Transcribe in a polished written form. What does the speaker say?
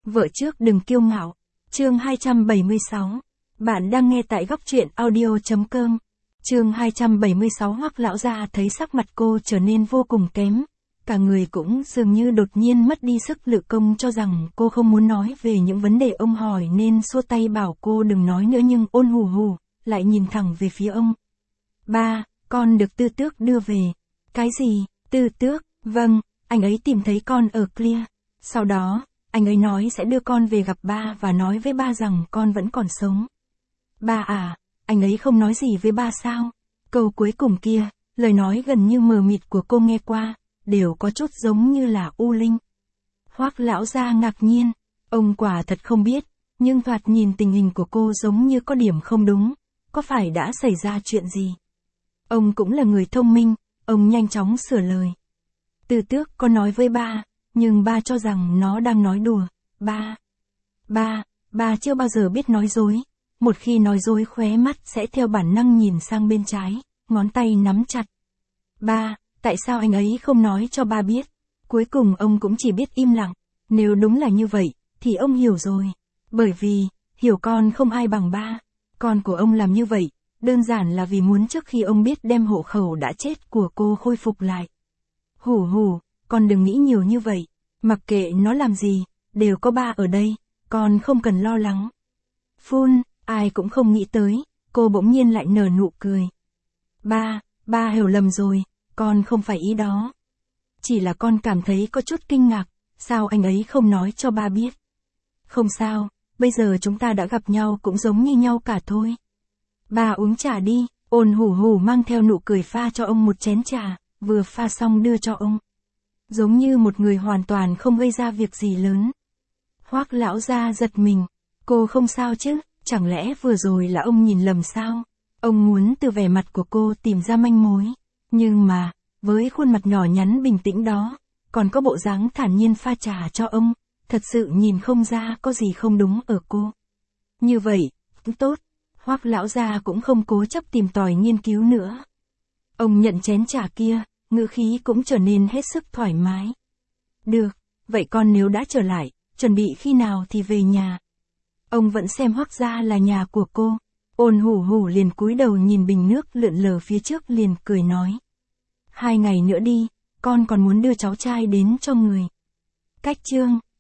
Vợ trước đừng kiêu ngạo. Chương 276. Bạn đang nghe tại góc truyện audio.com. Chương 276. Hoắc lão gia thấy sắc mặt cô trở nên vô cùng kém. Cả người cũng dường như đột nhiên mất đi sức lực, công cho rằng cô không muốn nói về những vấn đề ông hỏi nên xua tay bảo cô đừng nói nữa, nhưng ôn hù hù lại nhìn thẳng về phía ông. Ba, con được Tư Tước đưa về. Cái gì? Tư Tước? Vâng, anh ấy tìm thấy con ở Clear. Sau đó, anh ấy nói sẽ đưa con về gặp ba và nói với ba rằng con vẫn còn sống. Ba à, anh ấy không nói gì với ba sao? Câu cuối cùng kia, lời nói gần như mờ mịt của cô nghe qua, đều có chút giống như là u linh. Hoắc lão gia ngạc nhiên, ông quả thật không biết, nhưng thoạt nhìn tình hình của cô giống như có điểm không đúng, có phải đã xảy ra chuyện gì? Ông cũng là người thông minh, ông nhanh chóng sửa lời. Tư Tước có nói với ba, nhưng ba cho rằng nó đang nói đùa. Ba chưa bao giờ biết nói dối. Một khi nói dối khóe mắt sẽ theo bản năng nhìn sang bên trái, ngón tay nắm chặt. Ba, tại sao anh ấy không nói cho ba biết? Cuối cùng ông cũng chỉ biết im lặng. Nếu đúng là như vậy, thì ông hiểu rồi. Bởi vì, hiểu con không ai bằng ba. Con của ông làm như vậy, đơn giản là vì muốn trước khi ông biết đem hộ khẩu đã chết của cô khôi phục lại. Hù hù, con đừng nghĩ nhiều như vậy. Mặc kệ nó làm gì, đều có ba ở đây, con không cần lo lắng. Phun, ai cũng không nghĩ tới, cô bỗng nhiên lại nở nụ cười. Ba hiểu lầm rồi, con không phải ý đó. Chỉ là con cảm thấy có chút kinh ngạc, sao anh ấy không nói cho ba biết. Không sao, bây giờ chúng ta đã gặp nhau cũng giống như nhau cả thôi. Ba uống trà đi, ôn hù hù mang theo nụ cười pha cho ông một chén trà, vừa pha xong đưa cho ông. Giống như một người hoàn toàn không gây ra việc gì lớn. Hoắc lão gia giật mình, cô không sao chứ, chẳng lẽ vừa rồi là ông nhìn lầm sao? Ông muốn từ vẻ mặt của cô tìm ra manh mối, nhưng mà, với khuôn mặt nhỏ nhắn bình tĩnh đó, còn có bộ dáng thản nhiên pha trà cho ông, thật sự nhìn không ra có gì không đúng ở cô. Như vậy, cũng tốt, Hoắc lão gia cũng không cố chấp tìm tòi nghiên cứu nữa. Ông nhận chén trà kia, ngữ khí cũng trở nên hết sức thoải mái. Được, vậy con nếu đã trở lại, chuẩn bị khi nào thì về nhà? Ông vẫn xem Hoắc gia là nhà của cô. Ôn hù hù liền cúi đầu nhìn bình nước lượn lờ phía trước liền cười nói. 2 ngày nữa đi, con còn muốn đưa cháu trai đến cho người. Cách chương